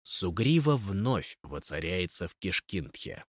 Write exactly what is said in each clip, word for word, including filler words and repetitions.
Сугрива вновь воцаряется в Кишкинтхе.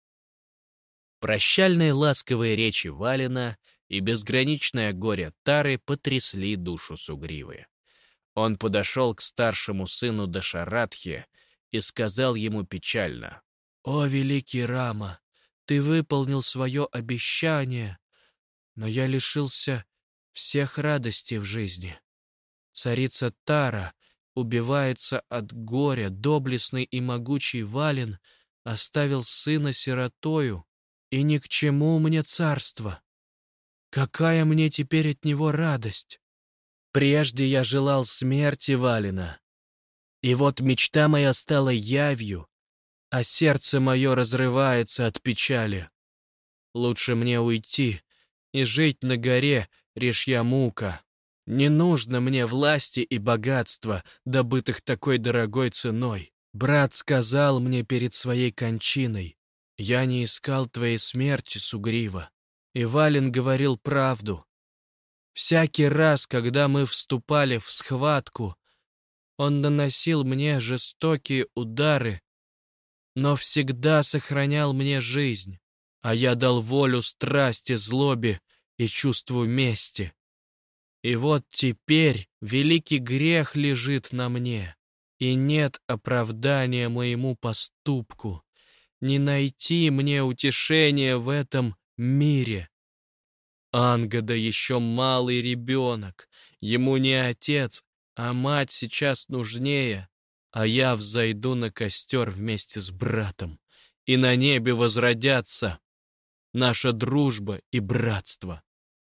Прощальные ласковые речи Валина и безграничное горе Тары потрясли душу Сугривы. Он подошел к старшему сыну Дашаратхи и сказал ему печально: «О, великий Рама, ты выполнил свое обещание, но я лишился всех радостей в жизни. Царица Тара убивается от горя, доблестный и могучий Валин оставил сына сиротою, и ни к чему мне царство. Какая мне теперь от него радость? Прежде я желал смерти Валина, и вот мечта моя стала явью, а сердце мое разрывается от печали. Лучше мне уйти и жить на горе Ришьямука. Не нужно мне власти и богатства, добытых такой дорогой ценой. Брат сказал мне перед своей кончиной: я не искал твоей смерти, Сугрива. И Валин говорил правду. Всякий раз, когда мы вступали в схватку, он наносил мне жестокие удары, но всегда сохранял мне жизнь, а я дал волю страсти, злобе и чувству мести. И вот теперь великий грех лежит на мне, и нет оправдания моему поступку. Не найти мне утешения в этом мире. Ангада еще малый ребенок, ему не отец, а мать сейчас нужнее, а я взойду на костер вместе с братом, и на небе возродятся наша дружба и братство».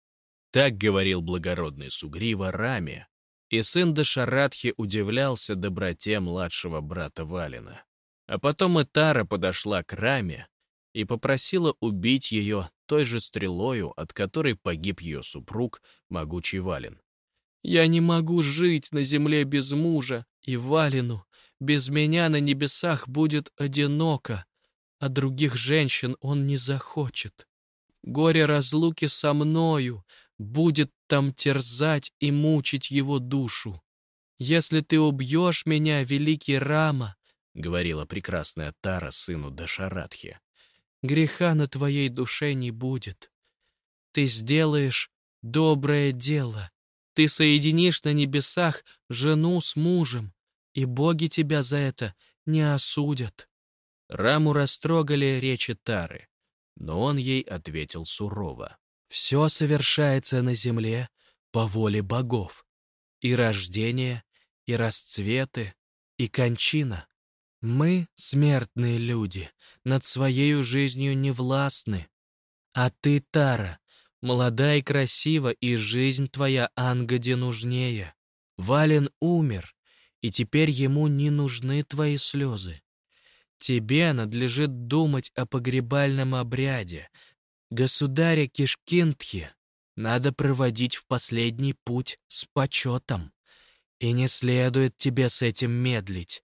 Так говорил благородный Сугрива Раме, и сын Дашаратхи удивлялся доброте младшего брата Валина. А потом и Тара подошла к Раме и попросила убить ее той же стрелою, от которой погиб ее супруг, могучий Валин. «Я не могу жить на земле без мужа, и Валину без меня на небесах будет одиноко, а других женщин он не захочет. Горе разлуки со мною будет там терзать и мучить его душу. Если ты убьешь меня, великий Рама, — говорила прекрасная Тара сыну Дашаратхи, — греха на твоей душе не будет. Ты сделаешь доброе дело. Ты соединишь на небесах жену с мужем, и боги тебя за это не осудят». Раму растрогали речи Тары, но он ей ответил сурово: «Все совершается на земле по воле богов. И рождение, и расцветы, и кончина. Мы, смертные люди, над своею жизнью не властны. А ты, Тара, молода и красива, и жизнь твоя Ангаде нужнее. Вален умер, и теперь ему не нужны твои слезы. Тебе надлежит думать о погребальном обряде. Государя Кишкинтхи надо проводить в последний путь с почетом, и не следует тебе с этим медлить.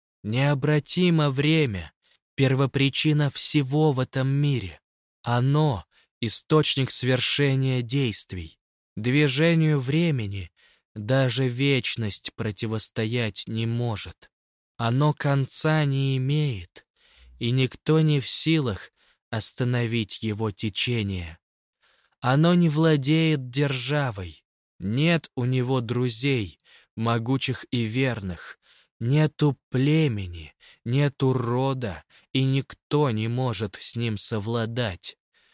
Необратимо время — первопричина всего в этом мире. Оно — источник свершения действий. Движению времени даже вечность противостоять не может. Оно конца не имеет, и никто не в силах остановить его течение. Оно не владеет державой, нет у него друзей, могучих и верных, нету племени, нету рода, и никто не может с ним совладать.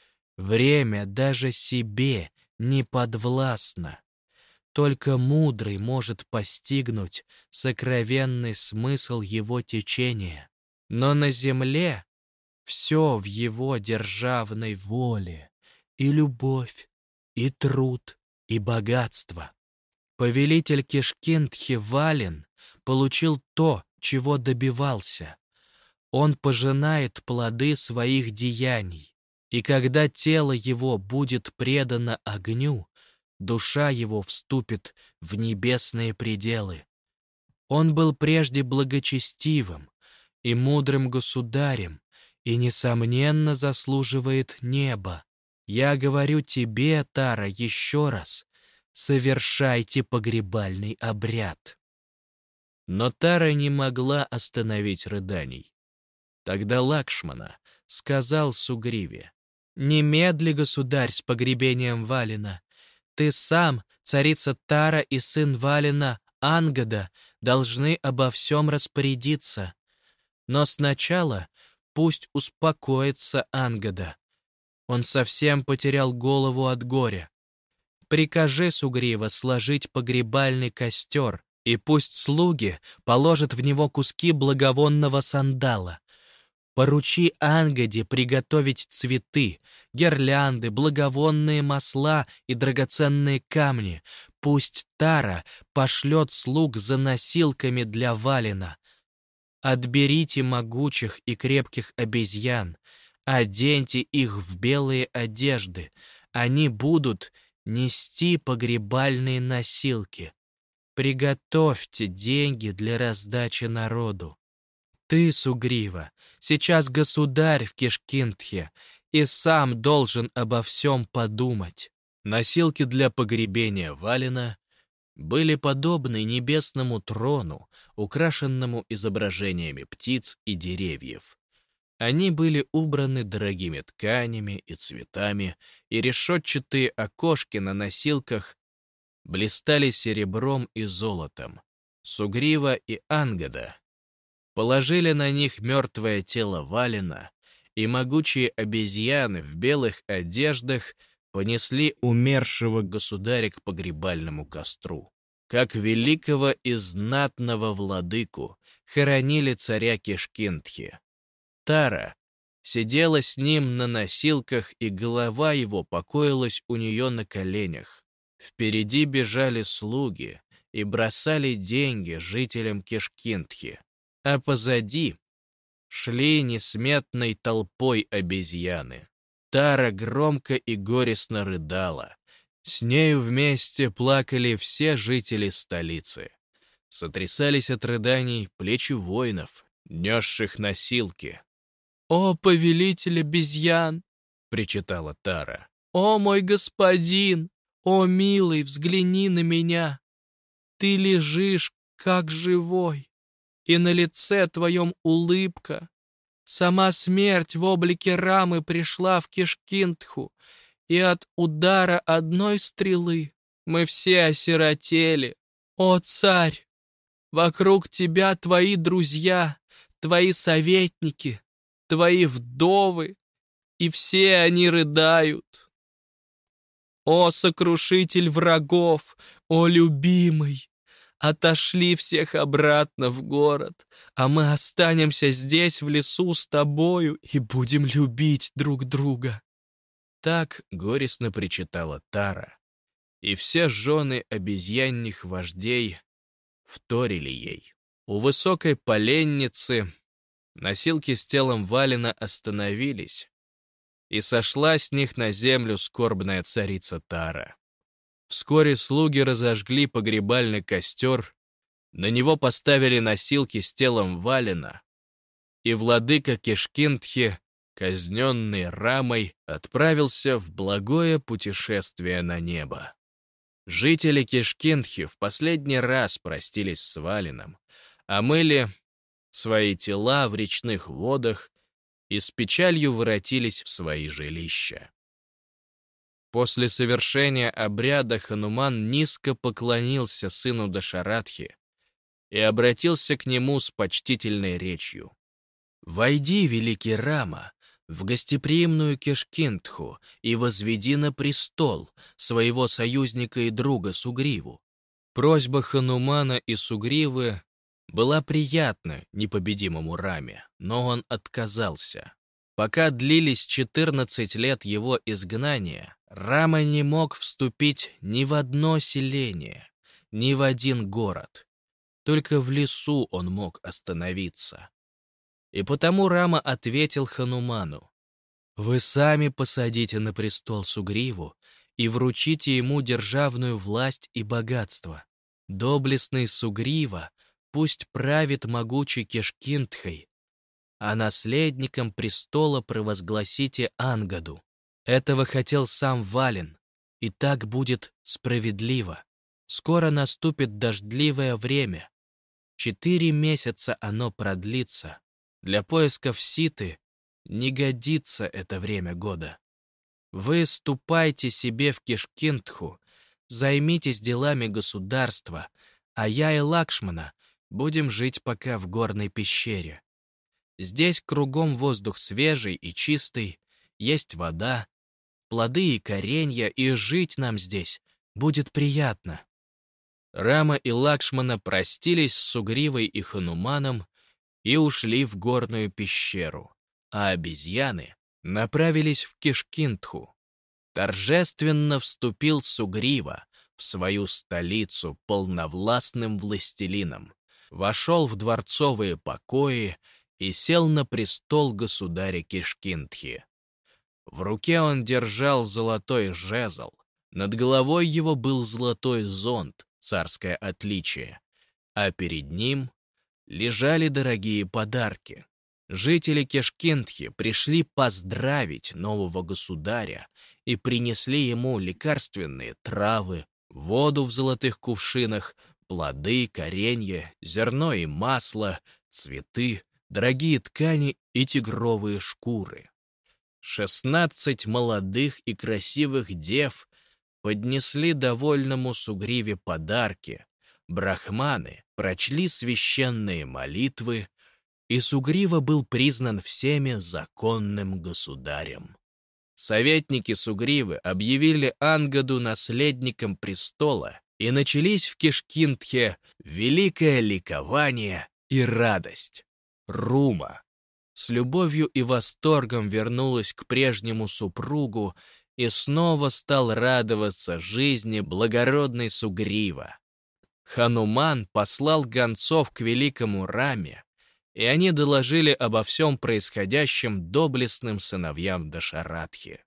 Время даже себе не подвластно. Только мудрый может постигнуть сокровенный смысл его течения. Но на земле все в его державной воле, и любовь, и труд, и богатство. Повелитель Кишкинтхи Валин получил то, чего добивался. Он пожинает плоды своих деяний, и когда тело его будет предано огню, душа его вступит в небесные пределы. Он был прежде благочестивым и мудрым государем, и, несомненно, заслуживает неба. Я говорю тебе, Тара, еще раз: совершайте погребальный обряд». Но Тара не могла остановить рыданий. Тогда Лакшмана сказал Сугриве: «Немедли, государь, с погребением Валина. Ты сам, царица Тара и сын Валина, Ангада, должны обо всем распорядиться. Но сначала пусть успокоится Ангада. Он совсем потерял голову от горя. Прикажи, Сугрива, сложить погребальный костер, и пусть слуги положат в него куски благовонного сандала. Поручи Ангаде приготовить цветы, гирлянды, благовонные масла и драгоценные камни. Пусть Тара пошлет слуг за носилками для Валина. Отберите могучих и крепких обезьян, оденьте их в белые одежды. Они будут нести погребальные носилки. Приготовьте деньги для раздачи народу. Ты, Сугрива, сейчас государь в Кишкинтхе и сам должен обо всем подумать». Носилки для погребения Валина были подобны небесному трону, украшенному изображениями птиц и деревьев. Они были убраны дорогими тканями и цветами, и решетчатые окошки на носилках блистали серебром и золотом. Сугрива и Ангада положили на них мертвое тело Валина, и могучие обезьяны в белых одеждах понесли умершего государя к погребальному костру. Как великого и знатного владыку хоронили царя Кишкинтхи. Тара сидела с ним на носилках, и голова его покоилась у нее на коленях. Впереди бежали слуги и бросали деньги жителям Кишкинтхи, а позади шли несметной толпой обезьяны. Тара громко и горестно рыдала. С нею вместе плакали все жители столицы. Сотрясались от рыданий плечи воинов, несших носилки. «О, повелитель обезьян!» — причитала Тара. «О, мой господин! О, милый, взгляни на меня! Ты лежишь, как живой, и на лице твоем улыбка. Сама смерть в облике Рамы пришла в Кишкинтху, и от удара одной стрелы мы все осиротели. О, царь! Вокруг тебя твои друзья, твои советники, твои вдовы, и все они рыдают. О, сокрушитель врагов, о, любимый! Отошли всех обратно в город, а мы останемся здесь, в лесу, с тобою и будем любить друг друга». Так горестно причитала Тара, и все жены обезьянных вождей вторили ей. У высокой поленницы носилки с телом Валина остановились, и сошла с них на землю скорбная царица Тара. Вскоре слуги разожгли погребальный костер, на него поставили носилки с телом Валина, и владыка Кишкинтхи, казненный Рамой, отправился в благое путешествие на небо. Жители Кишкинтхи в последний раз простились с Валином, омыли свои тела в речных водах и с печалью воротились в свои жилища. После совершения обряда Хануман низко поклонился сыну Дашаратхи и обратился к нему с почтительной речью. «Войди, великий Рама, в гостеприимную Кишкинтху и возведи на престол своего союзника и друга Сугриву». Просьба Ханумана и Сугривы была приятна непобедимому Раме, но он отказался. Пока длились четырнадцать лет его изгнания, Рама не мог вступить ни в одно селение, ни в один город. Только в лесу он мог остановиться. И потому Рама ответил Хануману: «Вы сами посадите на престол Сугриву и вручите ему державную власть и богатство. Доблестный Сугрива пусть правит могучей Кишкинтхой, а наследником престола провозгласите Ангаду. Этого хотел сам Валин, и так будет справедливо. Скоро наступит дождливое время. Четыре месяца оно продлится. Для поисков Ситы не годится это время года. Вы ступайте себе в Кишкинтху, займитесь делами государства, а я и Лакшмана будем жить пока в горной пещере. Здесь кругом воздух свежий и чистый, есть вода, плоды и коренья, и жить нам здесь будет приятно». Рама и Лакшмана простились с Сугривой и Хануманом и ушли в горную пещеру, а обезьяны направились в Кишкинтху. Торжественно вступил Сугрива в свою столицу полновластным властелином, вошел в дворцовые покои и сел на престол государя Кишкинтхи. В руке он держал золотой жезл, над головой его был золотой зонт, царское отличие, а перед ним лежали дорогие подарки. Жители Кишкинтхи пришли поздравить нового государя и принесли ему лекарственные травы, воду в золотых кувшинах, плоды, коренья, зерно и масло, цветы, дорогие ткани и тигровые шкуры. Шестнадцать молодых и красивых дев поднесли довольному Сугриве подарки, брахманы прочли священные молитвы, и Сугрива был признан всеми законным государем. Советники Сугривы объявили Ангаду наследником престола, и начались в Кишкинтхе великое ликование и радость. Рума с любовью и восторгом вернулась к прежнему супругу и снова стал радоваться жизни благородный Сугрива. Хануман послал гонцов к великому Раме, и они доложили обо всем происходящем доблестным сыновьям Дашаратхи.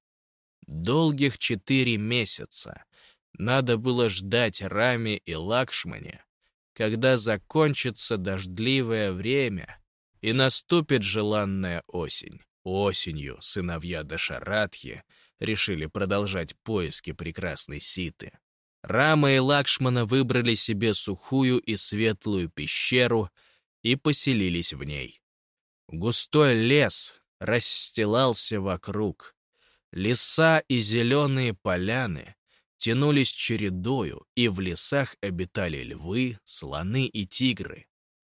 Долгих четыре месяца надо было ждать Раме и Лакшмане, когда закончится дождливое время и наступит желанная осень. Осенью сыновья Дашаратхи решили продолжать поиски прекрасной Ситы. Рама и Лакшмана выбрали себе сухую и светлую пещеру и поселились в ней. Густой лес расстилался вокруг. Леса и зеленые поляны тянулись чередою, и в лесах обитали львы, слоны и тигры.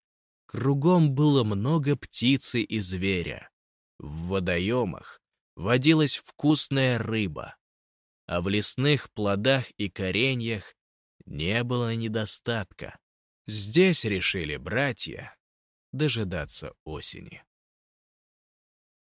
Кругом было много птицы и зверя. В водоемах водилась вкусная рыба, а в лесных плодах и кореньях не было недостатка. Здесь решили братья дожидаться осени.